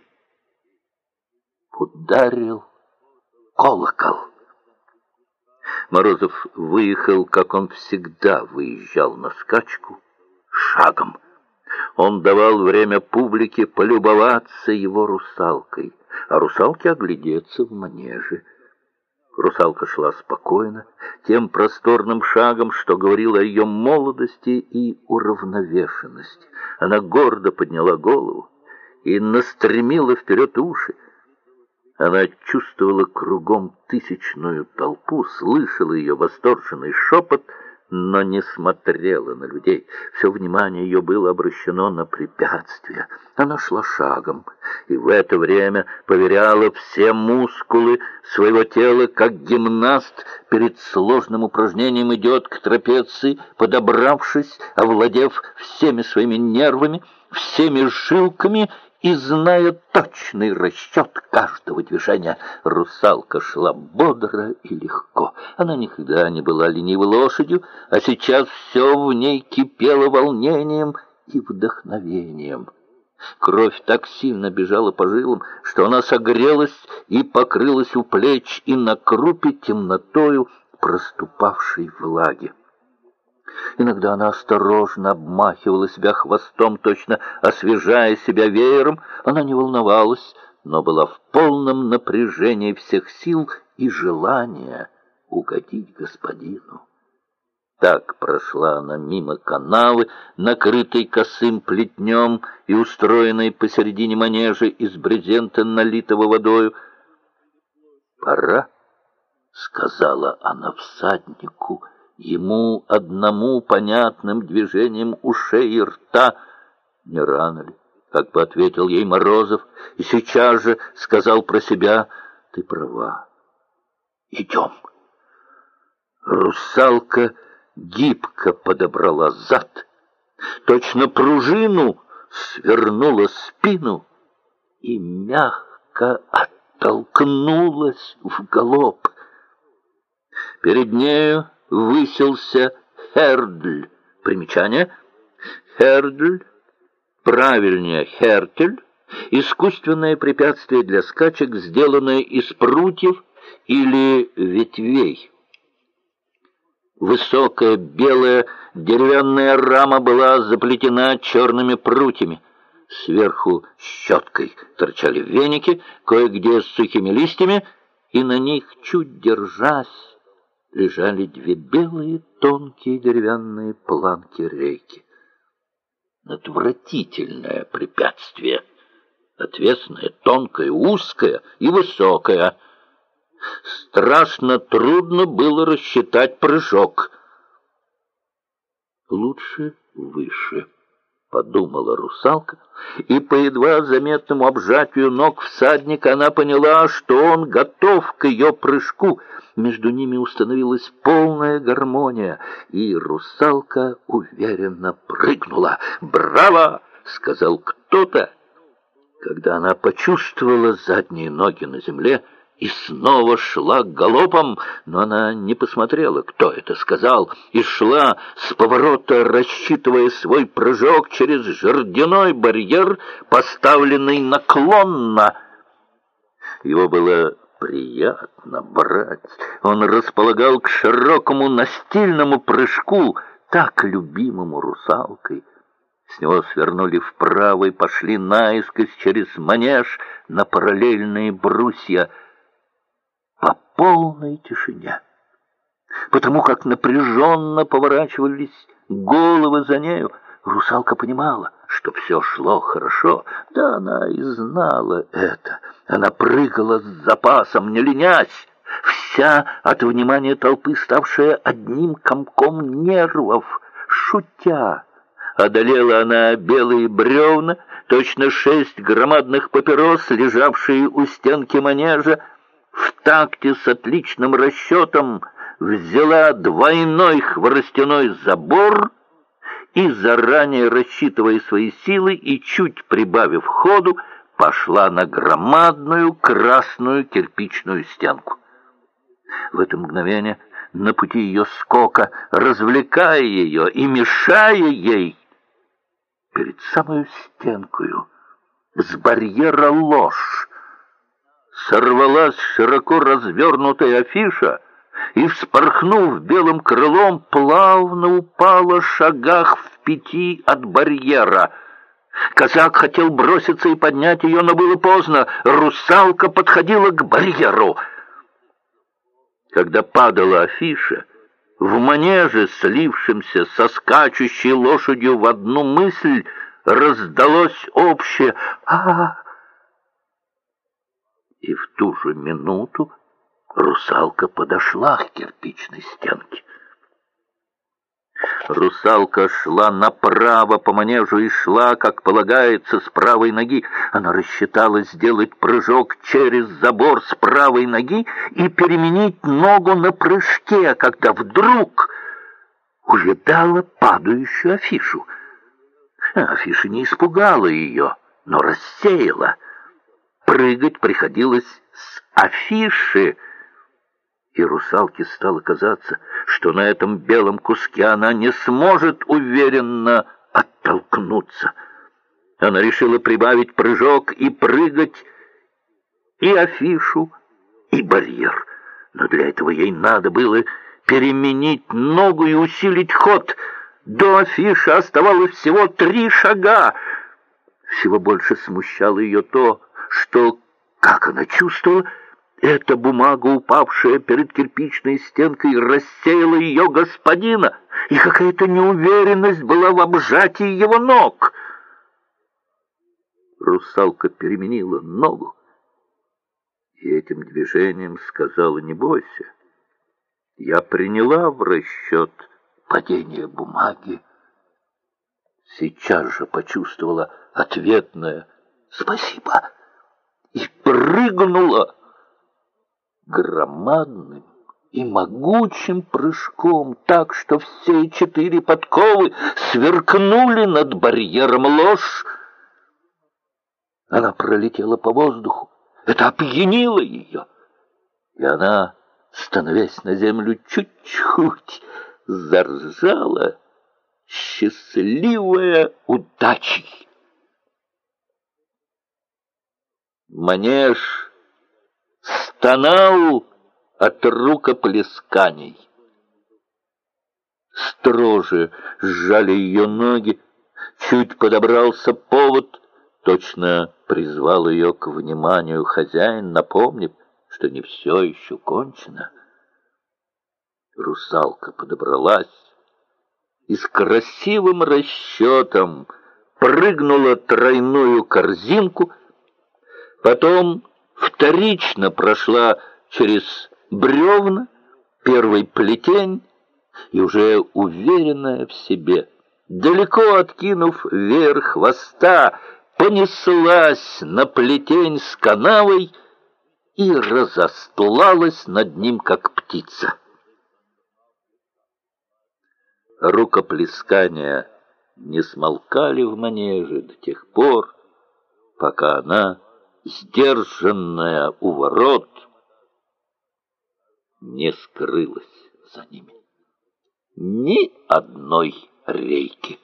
Ударил колокол. Морозов выехал, как он всегда выезжал на скачку, шагом. Он давал время публике полюбоваться его русалкой, а русалке оглядеться в манеже. Русалка шла спокойно, тем просторным шагом, что говорил о ее молодости и уравновешенности. Она гордо подняла голову и настремила вперед уши. Она чувствовала кругом тысячную толпу, слышала ее восторженный шепот, но не смотрела на людей. Все внимание ее было обращено на препятствия. Она шла шагом, и в это время поверяла все мускулы своего тела, как гимнаст перед сложным упражнением идет к трапеции, подобравшись, овладев всеми своими нервами, всеми жилками и зная точный расчет каждого движения. Русалка шла бодро и легко. Она никогда не была ленивой лошадью, а сейчас все в ней кипело волнением и вдохновением. Кровь так сильно бежала по жилам, что она согрелась и покрылась у плеч и на крупе темнотою проступавшей влаги. Иногда она осторожно обмахивала себя хвостом, точно освежая себя веером. Она не волновалась, но была в полном напряжении всех сил и желания угодить господину. Так прошла она мимо канавы, накрытой косым плетнем и устроенной посередине манежа из брезента, налитого водою. «Пора», — сказала она всаднику, ему одному понятным движением ушей и рта. «Не рано ли?» — как бы ответил ей Морозов, и сейчас же сказал про себя: «Ты права. Идем». Русалка гибко подобрала зад, точно пружину свернула спину и мягко оттолкнулась в галоп. Перед нею высился Хердль. Примечание: Хердль, правильнее Хертель, искусственное препятствие для скачек, сделанное из прутьев или ветвей. Высокая белая деревянная рама была заплетена черными прутьями. Сверху щеткой торчали веники, кое-где с сухими листьями, и на них, чуть держась, лежали две белые тонкие деревянные планки рейки. Отвратительное препятствие, отвесное, тонкое, узкое и высокое. Страшно трудно было рассчитать прыжок. «Лучше выше», — подумала русалка, и по едва заметному обжатию ног всадника она поняла, что он готов к ее прыжку. Между ними установилась полная гармония, и русалка уверенно прыгнула. «Браво!» — сказал кто-то. Когда она почувствовала задние ноги на земле и снова шла галопом, но она не посмотрела, кто это сказал, и шла с поворота, рассчитывая свой прыжок через жердяной барьер, поставленный наклонно. Его было приятно брать. Он располагал к широкому настильному прыжку, так любимому русалкой. С него свернули вправо и пошли наискось через манеж на параллельные брусья по полной тишине. Потому как напряженно поворачивались головы за нею, русалка понимала, что все шло хорошо. Да, она и знала это. Она прыгала с запасом, не ленясь, вся от внимания толпы, ставшая одним комком нервов, шутя. Одолела она белые бревна, точно 6 громадных папирос, лежавшие у стенки манежа, в такте с отличным расчетом взяла двойной хворостяной забор и, заранее рассчитывая свои силы и чуть прибавив ходу, пошла на громадную красную кирпичную стенку. В это мгновение на пути ее скока, развлекая ее и мешая ей, перед самой стенкою с барьера ложь сорвалась широко развернутая афиша и, вспорхнув белым крылом, плавно упала шагах в 5 от барьера. Казак хотел броситься и поднять ее, но было поздно. Русалка подходила к барьеру. Когда падала афиша, В манеже, слившемся со скачущей лошадью в одну мысль, раздалось общее «А-а-а!». И в ту же минуту русалка подошла к кирпичной стенке. Русалка шла направо по манежу и шла, как полагается, с правой ноги. Она рассчитала сделать прыжок через забор с правой ноги и переменить ногу на прыжке, когда вдруг увидала падающую афишу. Афиша не испугала ее, но рассеяла. Прыгать приходилось с афиши, и русалке стало казаться, что на этом белом куске она не сможет уверенно оттолкнуться. Она решила прибавить прыжок и прыгать и афишу, и барьер. Но для этого ей надо было переменить ногу и усилить ход. До афиши оставалось всего 3 шага. Всего больше смущало ее то, что, как она чувствовала, эта бумага, упавшая перед кирпичной стенкой, рассеяла ее господина, и какая-то неуверенность была в обжатии его ног. Русалка переменила ногу и этим движением сказала: «Не бойся, я приняла в расчет падение бумаги». Сейчас же почувствовала ответное «Спасибо» и прыгнула громадным и могучим прыжком, так что все 4 подковы сверкнули над барьером ложь. Она пролетела по воздуху. Это опьянило ее, и она, становясь на землю чуть-чуть, заржала, счастливая удачей. Манеж стонал от рукоплесканий. Строже сжали ее ноги, чуть подобрался повод, точно призвал ее к вниманию хозяин, напомнив, что не все еще кончено. Русалка подобралась и с красивым расчетом прыгнула тройную корзинку, потом вторично прошла через бревна, первый плетень, и уже уверенная в себе, далеко откинув вверх хвоста, понеслась на плетень с канавой и разостлалась над ним, как птица. Рукоплескания не смолкали в манеже до тех пор, пока она, сдержанная у ворот, не скрылась за ними. Ни одной рейки.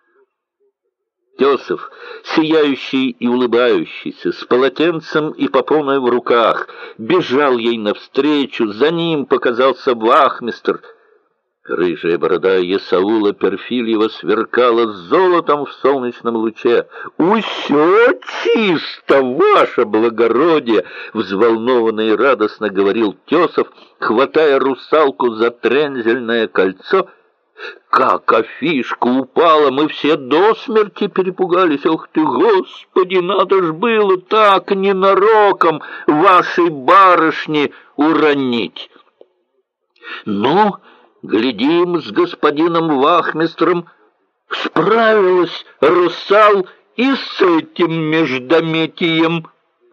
Тесов, сияющий и улыбающийся, с полотенцем и попоной в руках, бежал ей навстречу. За ним показался вахмистр. Рыжая борода Есаула Перфильева сверкала золотом в солнечном луче. «Усё чисто, ваше благородие!» — взволнованно и радостно говорил Тесов, хватая русалку за трензельное кольцо. «Как афишка упала, мы все до смерти перепугались. Ох ты, Господи, надо ж было так ненароком вашей барышни уронить!» «Ну, глядим, с господином вахмистром справилась русал и с этим междометием».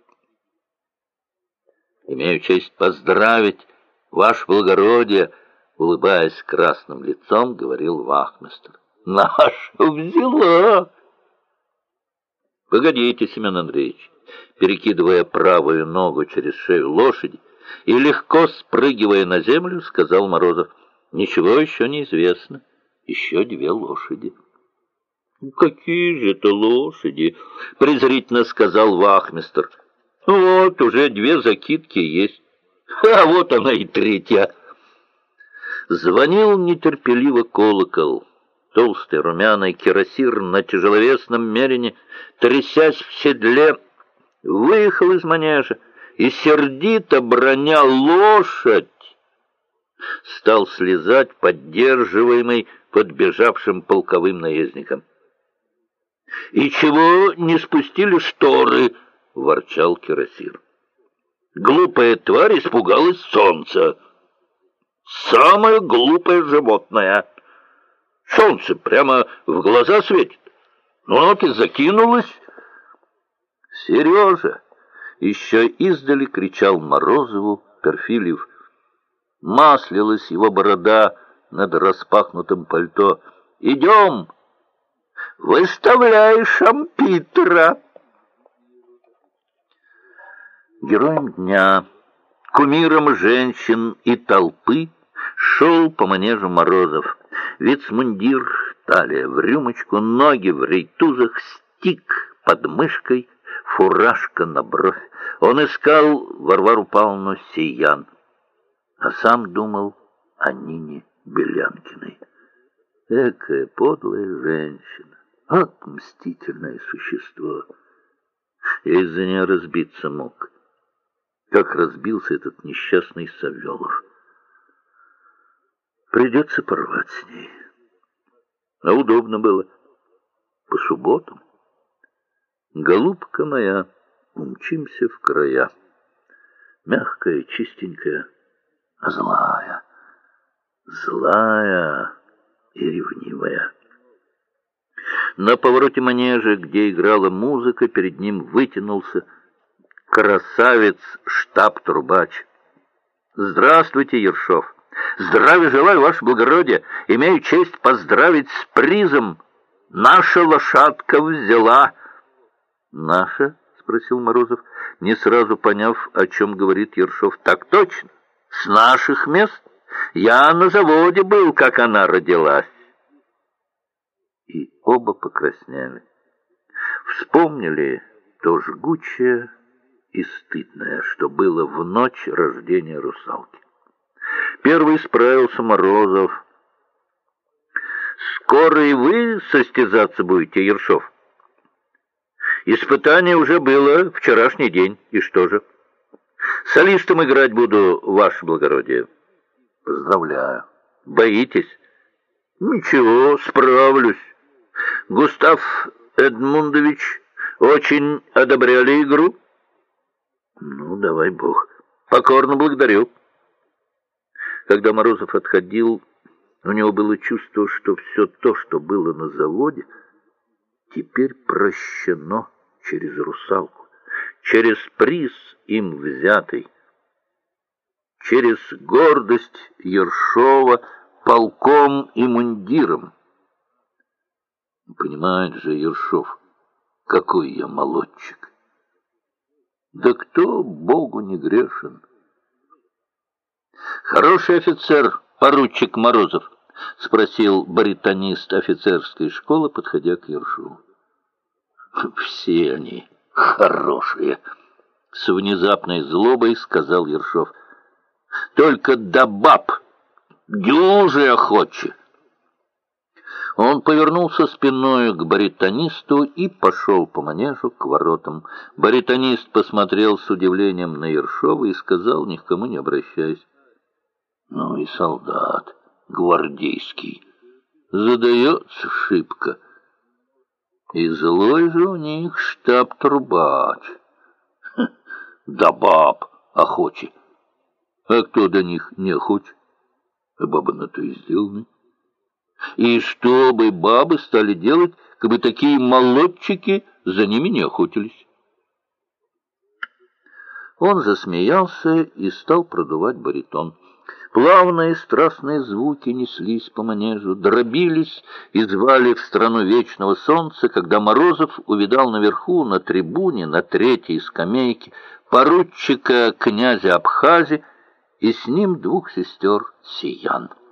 «Имею честь поздравить, ваше благородие», — улыбаясь красным лицом, говорил вахмистр. «Наша взяла!» «Погодите, Семен Андреевич», перекидывая правую ногу через шею лошади и легко спрыгивая на землю, сказал Морозов: «Ничего еще не известно. Еще 2 лошади». «Какие же это лошади?» — презрительно сказал вахмистр. «Вот уже 2 закидки есть. А вот она и 3-я». Звонил нетерпеливо колокол. Толстый румяный кирасир на тяжеловесном мерине, трясясь в седле, выехал из манежа и сердито броня лошадь. стал слезать, поддерживаемый подбежавшим полковым наездником. «И чего не спустили шторы?» — ворчал кирасир. «Глупая тварь испугалась солнца. Самое глупое животное. Солнце прямо в глаза светит. Ну вот и закинулась». «Сережа!» — еще издали кричал Морозову Перфильев. Маслилась его борода над распахнутым пальто. «Идем! Выставляй шампитра!» Героем дня, кумиром женщин и толпы, шел по манежу Морозов. Вицмундир, талия в рюмочку, ноги в рейтузах, стик под мышкой, фуражка на бровь. Он искал Варвару Павловну Сиян, а сам думал о Нине Белянкиной. Экая подлая женщина, вот мстительное существо. Я из-за нее разбиться мог, как разбился этот несчастный Савелов. Придется порвать с ней. А удобно было. По субботам. Голубка моя, умчимся в края. Мягкая, чистенькая, а злая. Злая и ревнивая. На повороте манежа, где играла музыка, перед ним вытянулся красавец штаб-трубач. «Здравствуйте, Ершов! Здравия желаю, ваше благородие! Имею честь поздравить с призом! Наша лошадка взяла!» «Наша?» — спросил Морозов, не сразу поняв, о чем говорит Ершов. «Так точно! С наших мест! Я на заводе был, как она родилась!» И оба покраснели. Вспомнили то жгучее и стыдное, что было в ночь рождения русалки. Первый справился Морозов. «Скоро и вы состязаться будете, Ершов?» «Испытание уже было вчерашний день. И что же?» «Солистом играть буду, ваше благородие». «Поздравляю». «Боитесь?» «Ничего, справлюсь. Густав Эдмундович очень одобряли игру?» «Ну, давай бог. Покорно благодарю». Когда Морозов отходил, у него было чувство, что все то, что было на заводе, теперь прощено через русалку, через приз им взятый, через гордость Ершова полком и мундиром. Понимает же Ершов, какой я молодчик. Да кто Богу не грешен? «Хороший офицер, поручик Морозов?» — спросил баритонист офицерской школы, подходя к Ершову. «Все они хорошие», — с внезапной злобой сказал Ершов. «Только до баб дюжи охочи». Он повернулся спиной к баритонисту и пошел по манежу к воротам. Баритонист посмотрел с удивлением на Ершова и сказал, ни к кому не обращаясь: «Ну и солдат гвардейский, задается шибко. И злой же у них штаб-трубач. Да баб охочи. А кто до них не охоч? Бабы на то и сделаны. И что бы бабы стали делать, как бы такие молодчики за ними не охотились?» Он засмеялся и стал продувать баритон. Плавные страстные звуки неслись по манежу, дробились и звали в страну вечного солнца, когда Морозов увидал наверху, на трибуне, на третьей скамейке, поручика князя Абхази и с ним двух сестер Сиян.